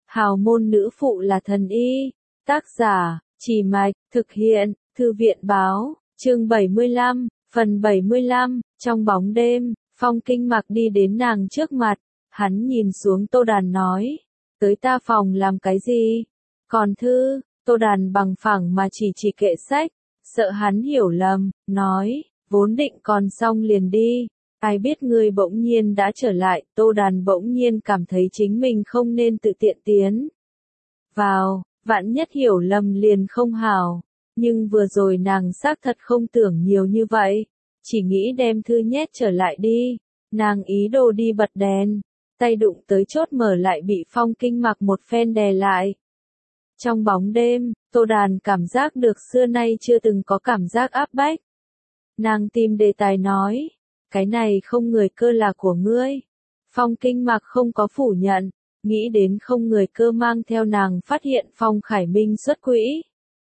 Hào môn nữ phụ là thần y. Tác giả, Chỉ Mạch, thực hiện, Thư viện báo, chương 75, phần 75, trong bóng đêm, Phong Kinh Mặc đi đến nàng trước mặt, hắn nhìn xuống Tô Đàn nói, tới ta phòng làm cái gì? Còn thư, Tô Đàn bằng phẳng mà chỉ kệ sách, sợ hắn hiểu lầm, nói, vốn định còn xong liền đi. Ai biết ngươi bỗng nhiên đã trở lại, Tô Đàn bỗng nhiên cảm thấy chính mình không nên tự tiện tiến vào, vạn nhất hiểu lầm liền không hảo. Nhưng vừa rồi nàng xác thật không tưởng nhiều như vậy, chỉ nghĩ đem thư nhét trở lại đi. Nàng ý đồ đi bật đèn, tay đụng tới chốt mở lại bị Phong Kinh Mặc một phen đè lại. Trong bóng đêm, Tô Đàn cảm giác được xưa nay chưa từng có cảm giác áp bách. Nàng tìm đề tài nói, cái này không người cơ là của ngươi. Phong Kinh Mặc không có phủ nhận, nghĩ đến không người cơ mang theo nàng phát hiện Phong Khải Minh xuất quỹ.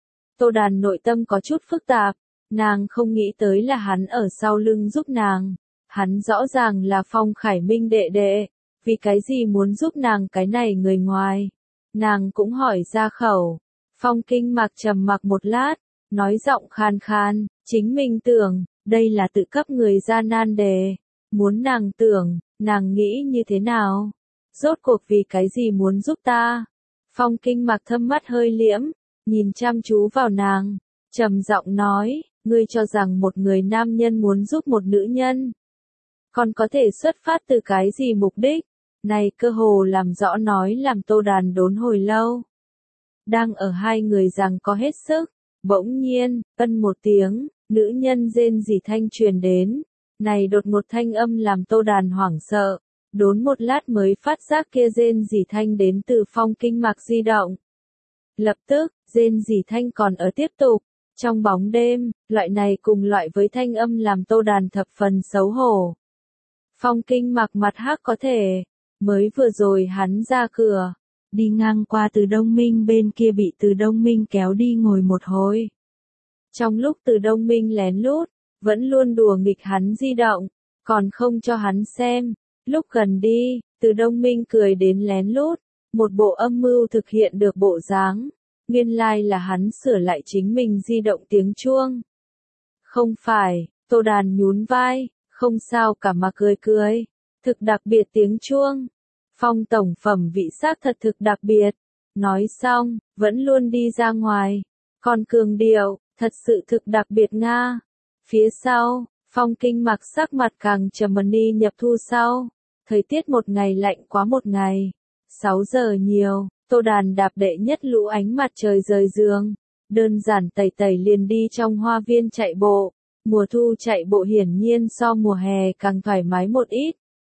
Tô Đàn nội tâm có chút phức tạp, nàng không nghĩ tới là hắn ở sau lưng giúp nàng. Hắn rõ ràng là Phong Khải Minh đệ đệ, vì cái gì muốn giúp nàng cái này người ngoài. Nàng cũng hỏi ra khẩu. Phong Kinh Mặc trầm mặc một lát, nói giọng khan khan, chính mình tưởng, đây là tự cấp người ra nan đề. Muốn nàng tưởng, nàng nghĩ như thế nào? Rốt cuộc vì cái gì muốn giúp ta? Phong Kinh Mặc thâm mắt hơi liễm, nhìn chăm chú vào nàng, trầm giọng nói, ngươi cho rằng một người nam nhân muốn giúp một nữ nhân, còn có thể xuất phát từ cái gì mục đích? Này cơ hồ làm rõ nói làm Tô Đàn đốn hồi lâu. Đang ở hai người rằng có hết sức, bỗng nhiên, ân một tiếng, nữ nhân rên rỉ thanh truyền đến. Này đột ngột thanh âm làm Tô Đàn hoảng sợ, đốn một lát mới phát giác kia rên rỉ thanh đến từ Phong Kinh Mặc di động. Lập tức, rên rỉ thanh còn ở tiếp tục. Trong bóng đêm, loại này cùng loại với thanh âm làm Tô Đàn thập phần xấu hổ. Phong Kinh Mặc mặt hắc có thể, mới vừa rồi hắn ra cửa, đi ngang qua Từ Đông Minh bên kia bị Từ Đông Minh kéo đi ngồi một hồi. Trong lúc Từ Đông Minh lén lút, vẫn luôn đùa nghịch hắn di động, còn không cho hắn xem. Lúc gần đi, Từ Đông Minh cười đến lén lút, một bộ âm mưu thực hiện được bộ dáng. Nguyên lai là hắn sửa lại chính mình di động tiếng chuông. Không phải, Tô Đàn nhún vai, không sao cả mà cười cười. Thực đặc biệt tiếng chuông. Phong tổng phẩm vị xác thật thực đặc biệt. Nói xong, vẫn luôn đi ra ngoài. Còn cường điệu, thật sự thực đặc biệt Nga. Phía sau, Phong Kinh Mặc sắc mặt càng trầm đi nhập thu sau. Thời tiết một ngày lạnh quá một ngày. 6 giờ nhiều, Tô Đàn đạp đệ nhất lũ ánh mặt trời rời giường. Đơn giản tẩy liền đi trong hoa viên chạy bộ. Mùa thu chạy bộ hiển nhiên so mùa hè càng thoải mái một ít.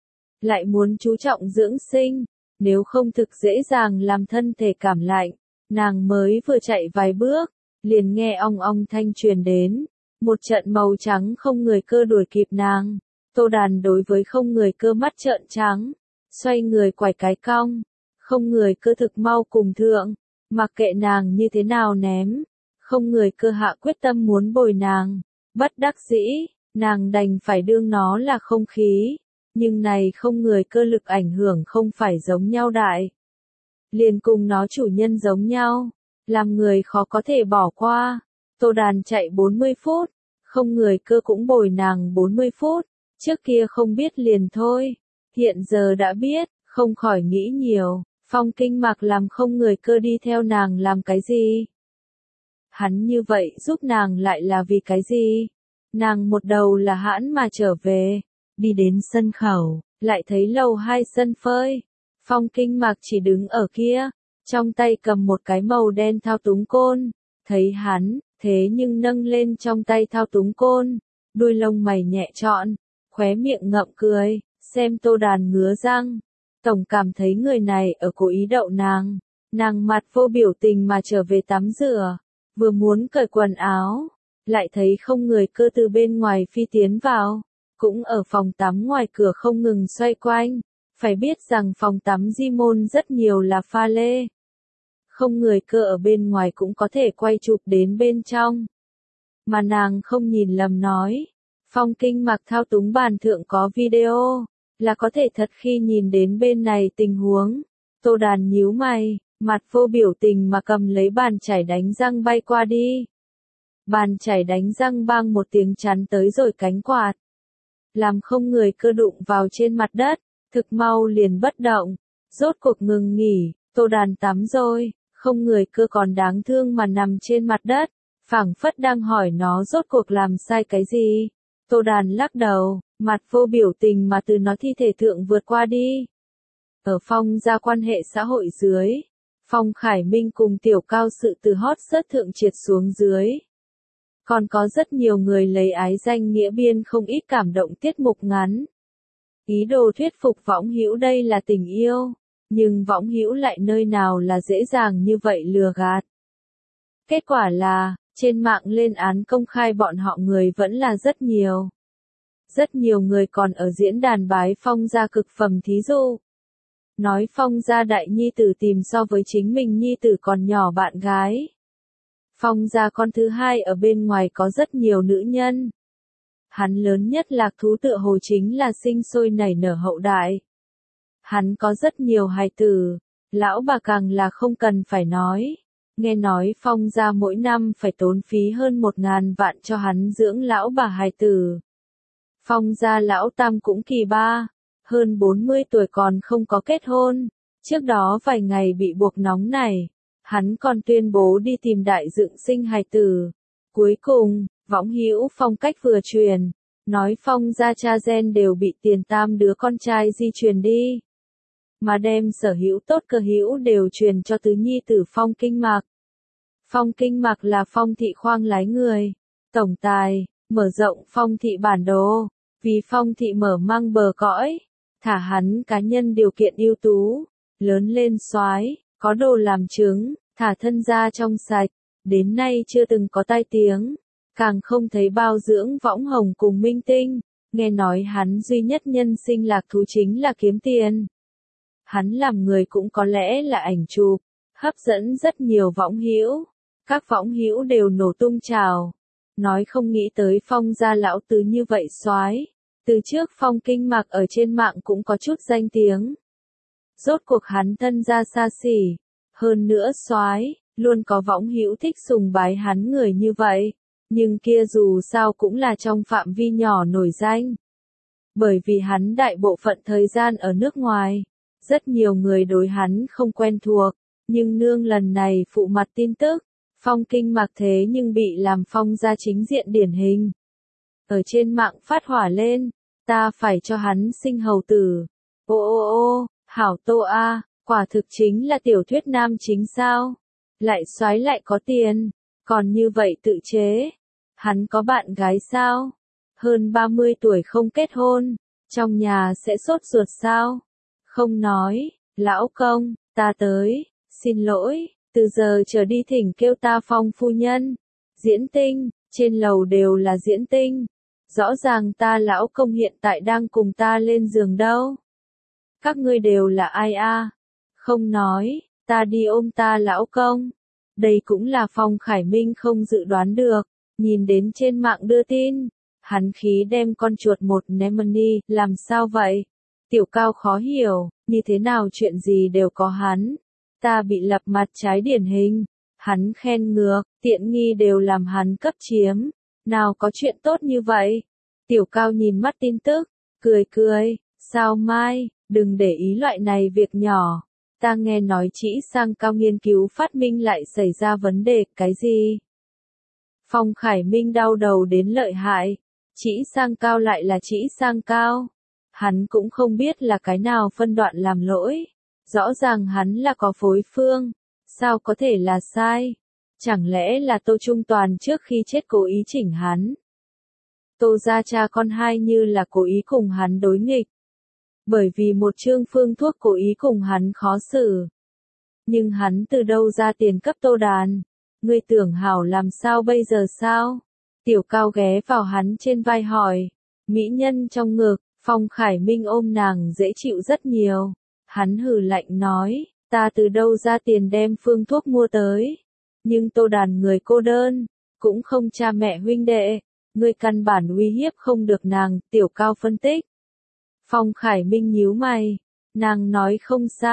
Lại muốn chú trọng dưỡng sinh, nếu không thực dễ dàng làm thân thể cảm lạnh. Nàng mới vừa chạy vài bước, liền nghe ong ong thanh truyền đến. Một trận màu trắng không người cơ đuổi kịp nàng. Tô Đàn đối với không người cơ mắt trợn trắng, xoay người quải cái cong. Không người cơ thực mau cùng thượng, mặc kệ nàng như thế nào ném. Không người cơ hạ quyết tâm muốn bồi nàng. Bất đắc dĩ, nàng đành phải đương nó là không khí. Nhưng này không người cơ lực ảnh hưởng không phải giống nhau đại. Liền cùng nó chủ nhân giống nhau, làm người khó có thể bỏ qua. Tô Đàn chạy 40 phút, không người cơ cũng bồi nàng 40 phút. Trước kia không biết liền thôi, hiện giờ đã biết, không khỏi nghĩ nhiều. Phong Kinh Mặc làm không người cơ đi theo nàng làm cái gì? Hắn như vậy giúp nàng lại là vì cái gì? Nàng một đầu là hãn mà trở về, đi đến sân khẩu, lại thấy lầu 2 sân phơi. Phong Kinh Mặc chỉ đứng ở kia, trong tay cầm một cái màu đen thao túng côn. Thấy hắn, thế nhưng nâng lên trong tay thao túng côn, đuôi lông mày nhẹ trọn, khóe miệng ngậm cười, xem Tô Đàn ngứa răng. Tổng cảm thấy người này ở cố ý đậu nàng. Nàng mặt vô biểu tình mà trở về tắm rửa, vừa muốn cởi quần áo, lại thấy không người cơ từ bên ngoài phi tiến vào, cũng ở phòng tắm ngoài cửa không ngừng xoay quanh. Phải biết rằng phòng tắm di môn rất nhiều là pha lê. Không người cơ ở bên ngoài cũng có thể quay chụp đến bên trong. Mà nàng không nhìn lầm nói, Phong Kinh Mặc thao túng bàn thượng có video, là có thể thật khi nhìn đến bên này tình huống. Tô Đàn nhíu mày, mặt vô biểu tình mà cầm lấy bàn chải đánh răng bay qua đi. Bàn chải đánh răng bang một tiếng chắn tới rồi cánh quạt. Làm không người cơ đụng vào trên mặt đất, thực mau liền bất động. Rốt cuộc ngừng nghỉ, Tô Đàn tắm rồi, không người cơ còn đáng thương mà nằm trên mặt đất. Phảng phất đang hỏi nó rốt cuộc làm sai cái gì. Tô Đàn lắc đầu, mặt vô biểu tình mà từ nó thi thể thượng vượt qua đi. Ở Phong gia quan hệ xã hội dưới, Phong Khải Minh cùng Tiểu Cao sự từ hot search thượng triệt xuống dưới. Còn có rất nhiều người lấy ái danh nghĩa biên không ít cảm động tiết mục ngắn. Ý đồ thuyết phục võng hữu đây là tình yêu, nhưng võng hữu lại nơi nào là dễ dàng như vậy lừa gạt. Kết quả là, trên mạng lên án công khai bọn họ người vẫn là rất nhiều. Rất nhiều người còn ở diễn đàn bái Phong gia cực phẩm thí dụ. Nói Phong gia đại nhi tử tìm so với chính mình nhi tử còn nhỏ bạn gái. Phong gia con thứ hai ở bên ngoài có rất nhiều nữ nhân. Hắn lớn nhất lạc thú tựa hồ chính là sinh sôi nảy nở hậu đại. Hắn có rất nhiều hài tử, lão bà càng là không cần phải nói. Nghe nói Phong gia mỗi năm phải tốn phí hơn 1.000 vạn cho hắn dưỡng lão bà hài tử. Phong gia lão tam cũng kỳ ba, hơn 40 tuổi còn không có kết hôn. Trước đó vài ngày bị buộc nóng này, hắn còn tuyên bố đi tìm đại dựng sinh hài tử. Cuối cùng, võng hữu Phong cách vừa truyền, nói Phong gia cha gen đều bị tiền tam đứa con trai di truyền đi. Mà đem sở hữu tốt cơ hữu đều truyền cho tứ nhi tử Phong Kinh Mạc. Phong Kinh Mạc là Phong thị khoang lái người, tổng tài, mở rộng Phong thị bản đồ, vì Phong thị mở mang bờ cõi, thả hắn cá nhân điều kiện ưu tú, lớn lên soái, có đồ làm chứng, thả thân gia trong sạch, đến nay chưa từng có tai tiếng, càng không thấy bao dưỡng võng hồng cùng minh tinh, nghe nói hắn duy nhất nhân sinh lạc thú chính là kiếm tiền. Hắn làm người cũng có lẽ là ảnh chụp, hấp dẫn rất nhiều võng hữu. Các võng hữu đều nổ tung chào, nói không nghĩ tới Phong gia lão tứ như vậy soái. Từ trước Phong Kinh Mạc ở trên mạng cũng có chút danh tiếng. Rốt cuộc hắn thân gia xa xỉ, hơn nữa soái, luôn có võng hữu thích sùng bái hắn người như vậy, nhưng kia dù sao cũng là trong phạm vi nhỏ nổi danh. Bởi vì hắn đại bộ phận thời gian ở nước ngoài, rất nhiều người đối hắn không quen thuộc, nhưng nương lần này phụ mặt tin tức. Phong Kinh Mạc thế nhưng bị làm Phong gia chính diện điển hình. Ở trên mạng phát hỏa lên, ta phải cho hắn sinh hầu tử. Ô, hảo Tô A, quả thực chính là tiểu thuyết nam chính sao? Lại soái lại có tiền, còn như vậy tự chế. Hắn có bạn gái sao? Hơn 30 tuổi không kết hôn, trong nhà sẽ sốt ruột sao? Không nói, lão công, ta tới, xin lỗi. Từ giờ trở đi thỉnh kêu ta Phong phu nhân. Diễn tinh, trên lầu đều là diễn tinh. Rõ ràng ta lão công hiện tại đang cùng ta lên giường đâu. Các ngươi đều là ai a? Không nói, ta đi ôm ta lão công. Đây cũng là Phong Khải Minh không dự đoán được. Nhìn đến trên mạng đưa tin, hắn khí đem con chuột một ném đi, làm sao vậy? Tiểu Cao khó hiểu, như thế nào chuyện gì đều có hắn. Ta bị lập mặt trái điển hình, hắn khen ngược, tiện nghi đều làm hắn cấp chiếm, nào có chuyện tốt như vậy. Tiểu Cao nhìn mắt tin tức, cười, sao Mai, đừng để ý loại này việc nhỏ, ta nghe nói Trĩ Sang Cao nghiên cứu phát minh lại xảy ra vấn đề, cái gì? Phong Khải Minh đau đầu đến lợi hại, Trĩ Sang Cao lại là Trĩ Sang Cao, hắn cũng không biết là cái nào phân đoạn làm lỗi. Rõ ràng hắn là có phối phương, sao có thể là sai? Chẳng lẽ là Tô Trung Toàn trước khi chết cố ý chỉnh hắn? Tô gia cha con hai như là cố ý cùng hắn đối nghịch. Bởi vì một chương phương thuốc cố ý cùng hắn khó xử. Nhưng hắn từ đâu ra tiền cấp Tô Đàn? Ngươi tưởng hảo làm sao bây giờ sao? Tiểu Cao ghé vào hắn trên vai hỏi. Mỹ nhân trong ngực, Phong Khải Minh ôm nàng dễ chịu rất nhiều. Hắn hừ lạnh nói, ta từ đâu ra tiền đem phương thuốc mua tới. Nhưng Tô Đàn người cô đơn, cũng không cha mẹ huynh đệ, ngươi căn bản uy hiếp không được nàng, Tiểu Cao phân tích. Phong Khải Minh nhíu mày, nàng nói không sai,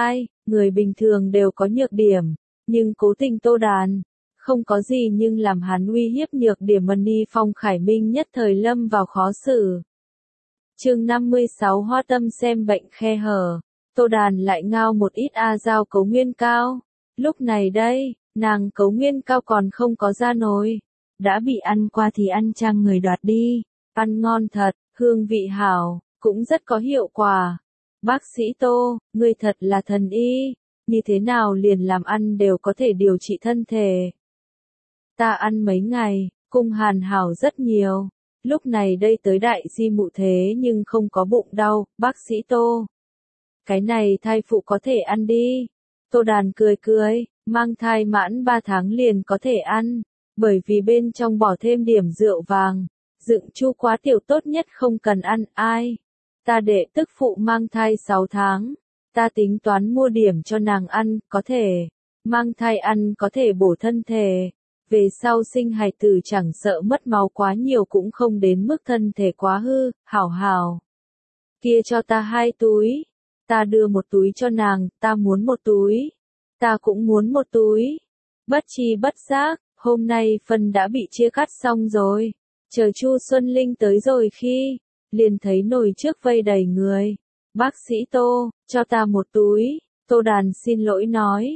người bình thường đều có nhược điểm, nhưng cố tình Tô Đàn, không có gì nhưng làm hắn uy hiếp nhược điểm Mani Phong Khải Minh nhất thời lâm vào khó xử. Chương 56 Hoa Tâm xem bệnh khe hở, Tô Đàn lại ngao một ít giao cấu nguyên cao. Lúc này đây, nàng cấu nguyên cao còn không có ra nồi, đã bị ăn qua thì ăn chăng người đoạt đi, ăn ngon thật, hương vị hảo, cũng rất có hiệu quả. Bác sĩ Tô, ngươi thật là thần y, như thế nào liền làm ăn đều có thể điều trị thân thể. Ta ăn mấy ngày, cung hàn hảo rất nhiều, lúc này đây tới đại di mụ thế nhưng không có bụng đau, bác sĩ Tô. Cái này thai phụ có thể ăn đi. Tô Đàn cười cười, mang thai mãn 3 tháng liền có thể ăn, bởi vì bên trong bỏ thêm điểm rượu vàng, dựng chu quá tiểu tốt nhất không cần ăn ai. Ta để tức phụ mang thai 6 tháng, ta tính toán mua điểm cho nàng ăn, có thể, mang thai ăn có thể bổ thân thể, về sau sinh hài tử chẳng sợ mất máu quá nhiều cũng không đến mức thân thể quá hư, hảo hảo. Kia cho ta 2 túi, ta đưa 1 túi cho nàng, ta muốn 1 túi, ta cũng muốn 1 túi. Bất chi bất giác, hôm nay phân đã bị chia cắt xong rồi, chờ Chu Xuân Linh tới rồi khi, liền thấy nồi trước vây đầy người. Bác sĩ Tô, cho ta 1 túi, Tô Đàn xin lỗi nói.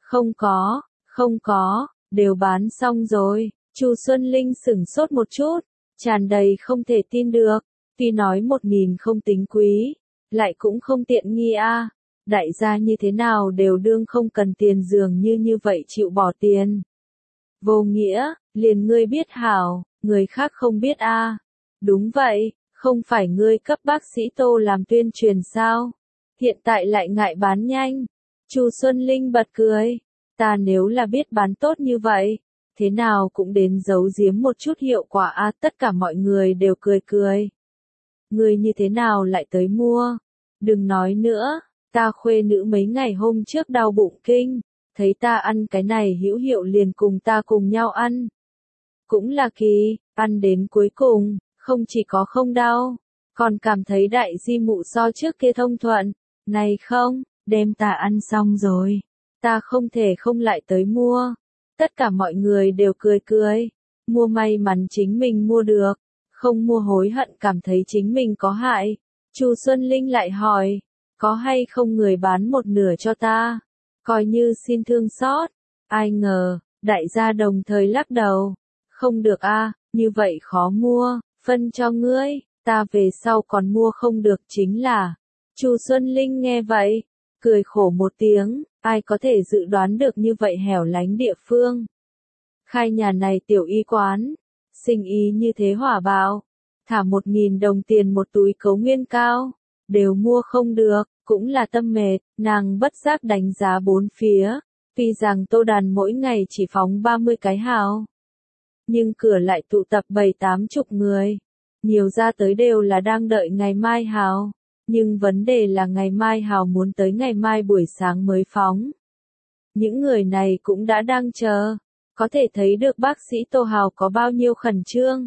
Không có, đều bán xong rồi. Chu Xuân Linh sửng sốt một chút, tràn đầy không thể tin được, tuy nói 1.000 không tính quý, lại cũng không tiện nghi a. Đại gia như thế nào đều đương không cần tiền dường như vậy chịu bỏ tiền. Vô nghĩa, liền ngươi biết hảo, người khác không biết a. Đúng vậy, không phải ngươi cấp bác sĩ Tô làm tuyên truyền sao? Hiện tại lại ngại bán nhanh. Chu Xuân Linh bật cười, ta nếu là biết bán tốt như vậy, thế nào cũng đến giấu giếm một chút hiệu quả a. Tất cả mọi người đều cười cười. Ngươi như thế nào lại tới mua? Đừng nói nữa, ta khuê nữ mấy ngày hôm trước đau bụng kinh, thấy ta ăn cái này hữu hiệu liền cùng ta cùng nhau ăn. Cũng là kỳ, ăn đến cuối cùng, không chỉ có không đau, còn cảm thấy đại di mụ so trước kia thông thuận. Này không, đem ta ăn xong rồi, ta không thể không lại tới mua. Tất cả mọi người đều cười cười, mua may mắn chính mình mua được, không mua hối hận cảm thấy chính mình có hại. Chu Xuân Linh lại hỏi, có hay không người bán 1/2 cho ta, coi như xin thương xót. Ai ngờ, đại gia đồng thời lắc đầu, không được a, như vậy khó mua, phân cho ngươi, ta về sau còn mua không được chính là. Chu Xuân Linh nghe vậy, cười khổ một tiếng, ai có thể dự đoán được như vậy hẻo lánh địa phương. Khai nhà này tiểu y quán, sinh ý như thế hỏa bạo, thả 1.000 đồng tiền 1 túi cấu nguyên cao, đều mua không được, cũng là tâm mệt, nàng bất giác đánh giá bốn phía, tuy rằng Tô Đàn mỗi ngày chỉ phóng 30 cái hào, nhưng cửa lại tụ tập 7-80 người, nhiều ra tới đều là đang đợi ngày mai hào, nhưng vấn đề là ngày mai hào muốn tới ngày mai buổi sáng mới phóng. Những người này cũng đã đang chờ, có thể thấy được bác sĩ Tô Hào có bao nhiêu khẩn trương.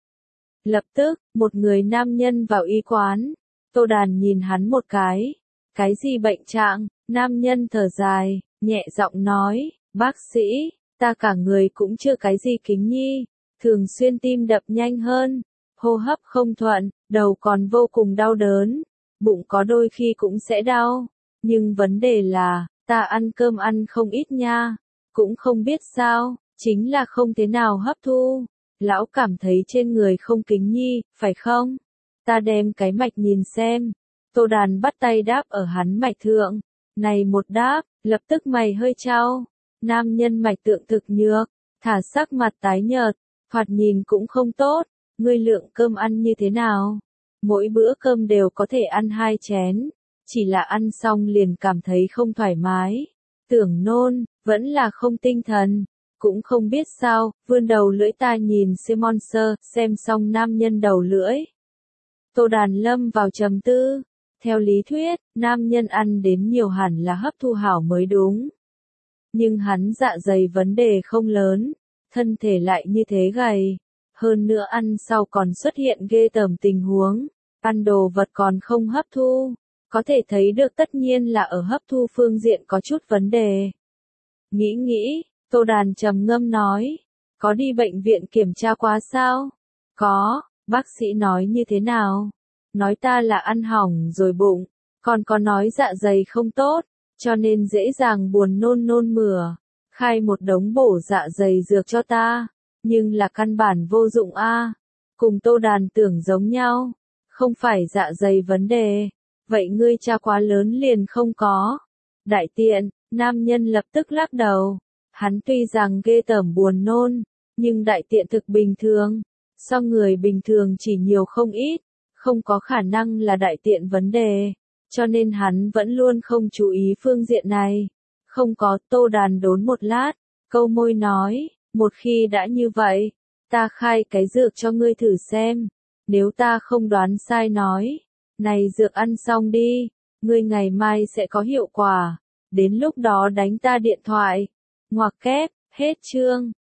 Lập tức, một người nam nhân vào y quán, Tô Đàn nhìn hắn một cái gì bệnh trạng, nam nhân thở dài, nhẹ giọng nói, bác sĩ, ta cả người cũng chưa cái gì kính nhi, thường xuyên tim đập nhanh hơn, hô hấp không thuận, đầu còn vô cùng đau đớn, bụng có đôi khi cũng sẽ đau, nhưng vấn đề là, ta ăn cơm ăn không ít nha, cũng không biết sao, chính là không thế nào hấp thu, lão cảm thấy trên người không kính nhi, phải không? Ta đem cái mạch nhìn xem. Tô Đàn bắt tay đáp ở hắn mạch thượng, này một đáp, lập tức mày hơi trao, nam nhân mạch tượng thực nhược, thả sắc mặt tái nhợt, thoạt nhìn cũng không tốt, ngươi lượng cơm ăn như thế nào? Mỗi bữa cơm đều có thể ăn 2 chén, chỉ là ăn xong liền cảm thấy không thoải mái, tưởng nôn, vẫn là không tinh thần, cũng không biết sao, vươn đầu lưỡi ta nhìn Simonser, xem xong nam nhân đầu lưỡi. Tô Đàn lâm vào trầm tư. Theo lý thuyết, nam nhân ăn đến nhiều hẳn là hấp thu hảo mới đúng. Nhưng hắn dạ dày vấn đề không lớn, thân thể lại như thế gầy. Hơn nữa ăn sau còn xuất hiện ghê tởm tình huống, ăn đồ vật còn không hấp thu, có thể thấy được tất nhiên là ở hấp thu phương diện có chút vấn đề. Nghĩ, Tô Đàn trầm ngâm nói, có đi bệnh viện kiểm tra quá sao? Có, bác sĩ nói như thế nào? Nói ta là ăn hỏng rồi bụng, còn có nói dạ dày không tốt, cho nên dễ dàng buồn nôn mửa, khai một đống bổ dạ dày dược cho ta, nhưng là căn bản vô dụng a. Cùng Tô Đàn tưởng giống nhau, không phải dạ dày vấn đề, vậy ngươi cha quá lớn liền không có. Đại tiện, nam nhân lập tức lắc đầu, hắn tuy rằng ghê tởm buồn nôn, nhưng đại tiện thực bình thường, so người bình thường chỉ nhiều không ít, không có khả năng là đại tiện vấn đề, cho nên hắn vẫn luôn không chú ý phương diện này. Không có. Tô Đàn đốn một lát, câu môi nói, một khi đã như vậy, ta khai cái dược cho ngươi thử xem, nếu ta không đoán sai nói, này dược ăn xong đi, ngươi ngày mai sẽ có hiệu quả, đến lúc đó đánh ta điện thoại. Ngoặc kép, hết chương.